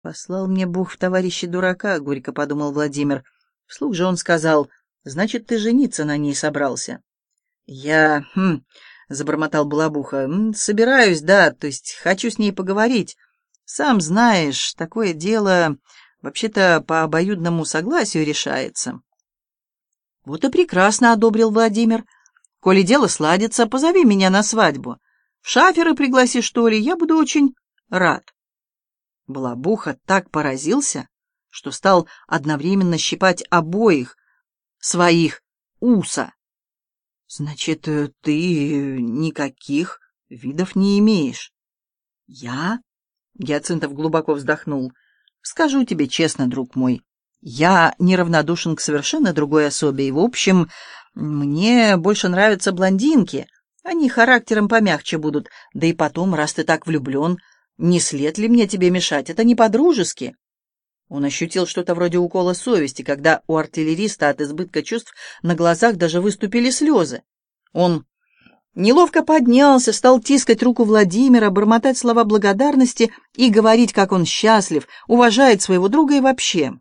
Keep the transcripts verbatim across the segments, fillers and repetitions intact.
«Послал мне Бог в товарищи дурака», — горько подумал Владимир. Вслух же он сказал: «Значит, ты жениться на ней собрался?» «Я... хм...» — забормотал Балабуха. «М, «Собираюсь, да, то есть хочу с ней поговорить. Сам знаешь, такое дело вообще-то по обоюдному согласию решается». «Вот и прекрасно», — одобрил Владимир. «Коли дело сладится, позови меня на свадьбу. В шаферы пригласи, что ли, я буду очень рад». Балабуха так поразился, что стал одновременно щипать обоих своих уса. «Значит, ты никаких видов не имеешь?» «Я?» — Гиацинтов глубоко вздохнул. «Скажу тебе честно, друг мой, я неравнодушен к совершенно другой особе, и, в общем, мне больше нравятся блондинки. Они характером помягче будут, да и потом, раз ты так влюблен, не след ли мне тебе мешать? Это не по-дружески». Он ощутил что-то вроде укола совести, когда у артиллериста от избытка чувств на глазах даже выступили слезы. Он неловко поднялся, стал тискать руку Владимира, бормотать слова благодарности и говорить, как он счастлив, уважает своего друга и вообще.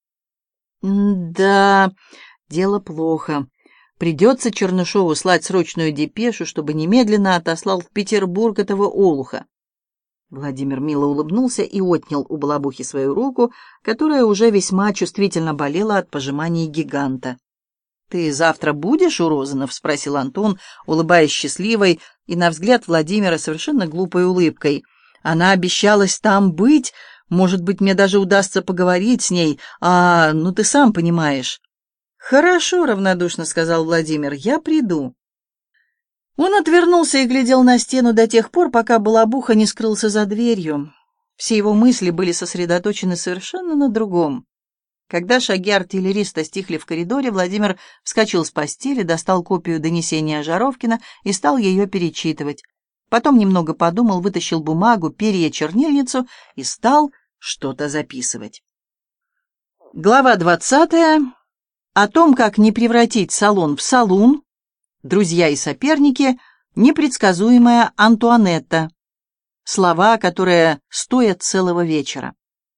«Да, дело плохо. Придется Чернышову слать срочную депешу, чтобы немедленно отослал в Петербург этого олуха». Владимир мило улыбнулся и отнял у Балабухи свою руку, которая уже весьма чувствительно болела от пожиманий гиганта. «Ты завтра будешь у Розанов?» — спросил Антон, улыбаясь счастливой и, на взгляд Владимира, совершенно глупой улыбкой. «Она обещалась там быть. Может быть, мне даже удастся поговорить с ней. А, ну ты сам понимаешь». «Хорошо», — равнодушно сказал Владимир, — «я приду». Он отвернулся и глядел на стену до тех пор, пока Балабуха не скрылся за дверью. Все его мысли были сосредоточены совершенно на другом. Когда шаги артиллериста стихли в коридоре, Владимир вскочил с постели, достал копию донесения Жаровкина и стал ее перечитывать. Потом немного подумал, вытащил бумагу, перья, чернильницу и стал что-то записывать. Глава двадцатая. О том, как не превратить салон в салун. Друзья и соперники. Непредсказуемая Антуанетта. Слова, которые стоят целого вечера.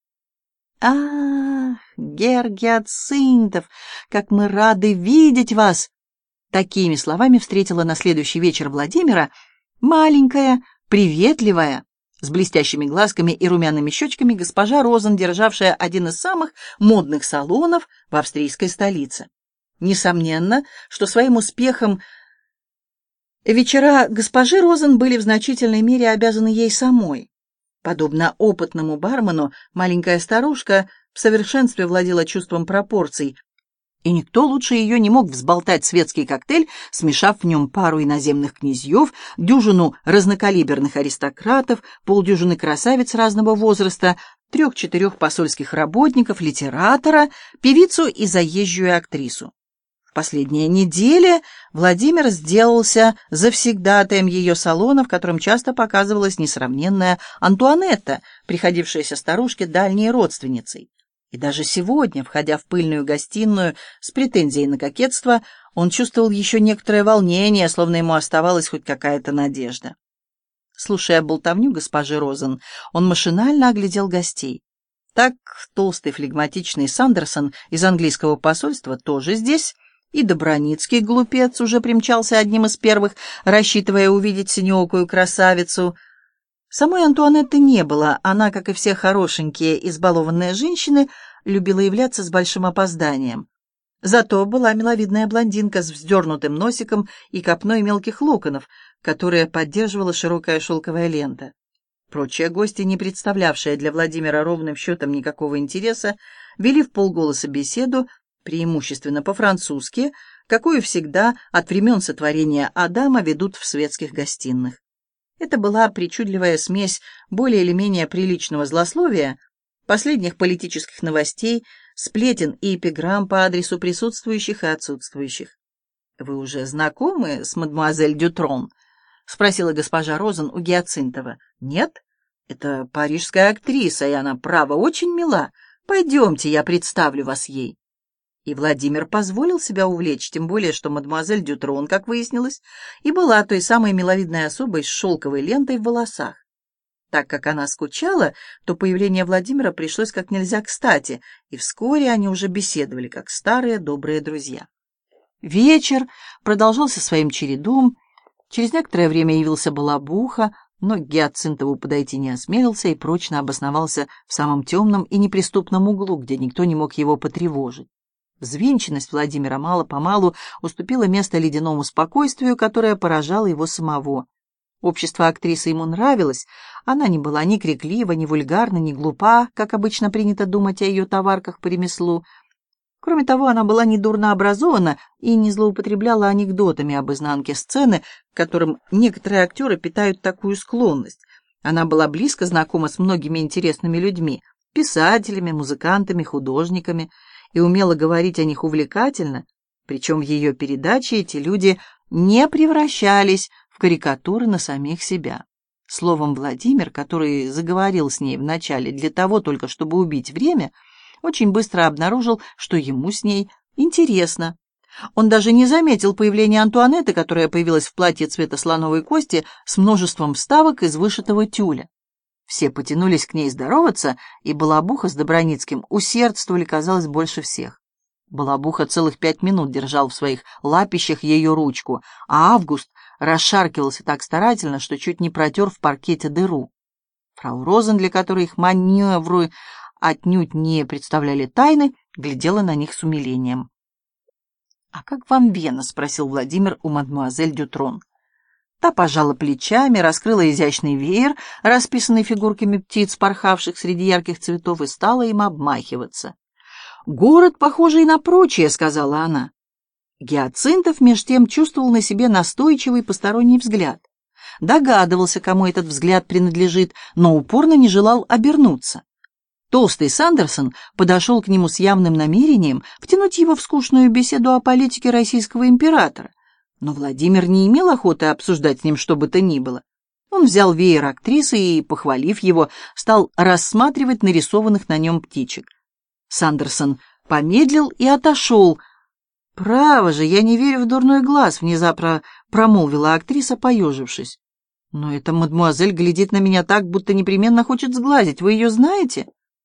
«Ах, гер Гиацинтов, как мы рады видеть вас!» Такими словами встретила на следующий вечер Владимира маленькая, приветливая, с блестящими глазками и румяными щечками госпожа Розен, державшая один из самых модных салонов в австрийской столице. Несомненно, что своим успехом вечера госпожи Розен были в значительной мере обязаны ей самой. Подобно опытному бармену, маленькая старушка в совершенстве владела чувством пропорций, и никто лучше ее не мог взболтать светский коктейль, смешав в нем пару иноземных князьев, дюжину разнокалиберных аристократов, полдюжины красавиц разного возраста, трех-четырех посольских работников, литератора, певицу и заезжую актрису. В последние недели Владимир сделался завсегдатаем ее салона, в котором часто показывалась несравненная Антуанетта, приходившаяся старушке дальней родственницей. И даже сегодня, входя в пыльную гостиную с претензией на кокетство, он чувствовал еще некоторое волнение, словно ему оставалась хоть какая-то надежда. Слушая болтовню госпожи Розен, он машинально оглядел гостей. Так толстый флегматичный Сандерсон из английского посольства тоже здесь, и Доброницкий, глупец, уже примчался одним из первых, рассчитывая увидеть синеокую красавицу. Самой Антуанетты не было, она, как и все хорошенькие, избалованные женщины, любила являться с большим опозданием. Зато была миловидная блондинка с вздернутым носиком и копной мелких локонов, которые поддерживала широкая шелковая лента. Прочие гости, не представлявшие для Владимира ровным счетом никакого интереса, вели вполголоса беседу, преимущественно по-французски, какую всегда от времен сотворения Адама ведут в светских гостиных. Это была причудливая смесь более или менее приличного злословия, последних политических новостей, сплетен и эпиграмм по адресу присутствующих и отсутствующих. «Вы уже знакомы с мадемуазель Дютрон?» — спросила госпожа Розен у Гиацинтова. «Нет? Это парижская актриса, и она, право, очень мила. Пойдемте, я представлю вас ей». И Владимир позволил себя увлечь, тем более, что мадемуазель Дютрон, как выяснилось, и была той самой миловидной особой с шелковой лентой в волосах. Так как она скучала, то появление Владимира пришлось как нельзя кстати, и вскоре они уже беседовали, как старые добрые друзья. Вечер продолжался своим чередом. Через некоторое время явился Балабуха, но к Гиацинтову подойти не осмелился и прочно обосновался в самом темном и неприступном углу, где никто не мог его потревожить. Взвинченность Владимира мало-помалу уступила место ледяному спокойствию, которое поражало его самого. Общество актрисы ему нравилось, она не была ни криклива, ни вульгарна, ни глупа, как обычно принято думать о ее товарках по ремеслу. Кроме того, она была недурно образована и не злоупотребляла анекдотами об изнанке сцены, к которым некоторые актеры питают такую склонность. Она была близко знакома с многими интересными людьми, писателями, музыкантами, художниками, и умела говорить о них увлекательно, причем в ее передаче эти люди не превращались в карикатуры на самих себя. Словом, Владимир, который заговорил с ней вначале для того только, чтобы убить время, очень быстро обнаружил, что ему с ней интересно. Он даже не заметил появления Антуанетты, которая появилась в платье цвета слоновой кости с множеством вставок из вышитого тюля. Все потянулись к ней здороваться, и Балабуха с Доброницким усердствовали, казалось, больше всех. Балабуха целых пять минут держал в своих лапищах ее ручку, а Август расшаркивался так старательно, что чуть не протер в паркете дыру. Фрау Розен, для которой их маневры отнюдь не представляли тайны, глядела на них с умилением. «А как вам Вена?» — спросил Владимир у мадемуазель Дютрон. Та пожала плечами, раскрыла изящный веер, расписанный фигурками птиц, порхавших среди ярких цветов, и стала им обмахиваться. «Город, похожий на прочее», — сказала она. Гиацинтов меж тем чувствовал на себе настойчивый посторонний взгляд. Догадывался, кому этот взгляд принадлежит, но упорно не желал обернуться. Толстый Сандерсон подошел к нему с явным намерением втянуть его в скучную беседу о политике российского императора. Но Владимир не имел охоты обсуждать с ним что бы то ни было. Он взял веер актрисы и, похвалив его, стал рассматривать нарисованных на нем птичек. Сандерсон помедлил и отошел. «Право же, я не верю в дурной глаз», — внезапно промолвила актриса, поежившись. «Но эта мадемуазель глядит на меня так, будто непременно хочет сглазить. Вы ее знаете?»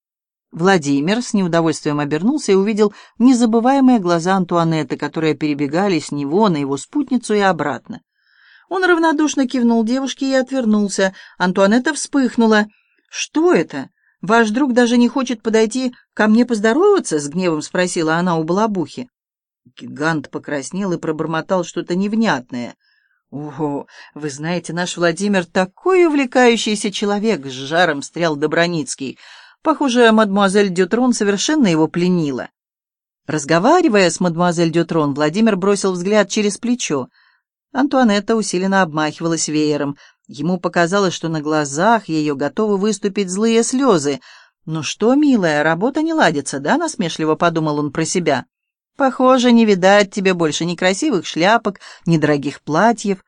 Владимир с неудовольствием обернулся и увидел незабываемые глаза Антуанетты, которые перебегали с него на его спутницу и обратно. Он равнодушно кивнул девушке и отвернулся. Антуанетта вспыхнула. «Что это? Ваш друг даже не хочет подойти ко мне поздороваться?» — с гневом спросила она у Балабухи. Гигант покраснел и пробормотал что-то невнятное. «Ого, вы знаете, наш Владимир такой увлекающийся человек!» — с жаром встрял Доброницкий. Похоже, мадемуазель Дютрон совершенно его пленила. Разговаривая с мадемуазель Дютрон, Владимир бросил взгляд через плечо. Антуанетта усиленно обмахивалась веером. Ему показалось, что на глазах ее готовы выступить злые слезы. «Ну что, милая, работа не ладится, да?» — насмешливо подумал он про себя. «Похоже, не видать тебе больше ни красивых шляпок, ни дорогих платьев».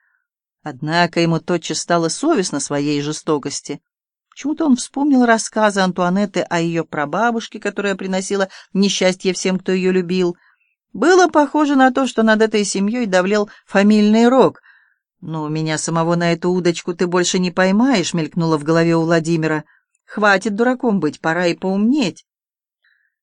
Однако ему тотчас стало совестно своей жестокости. Почему-то он вспомнил рассказы Антуанетты о ее прабабушке, которая приносила несчастье всем, кто ее любил. Было похоже на то, что над этой семьей давлел фамильный рок. «Ну, меня самого на эту удочку ты больше не поймаешь», — мелькнуло в голове у Владимира. «Хватит дураком быть, пора и поумнеть».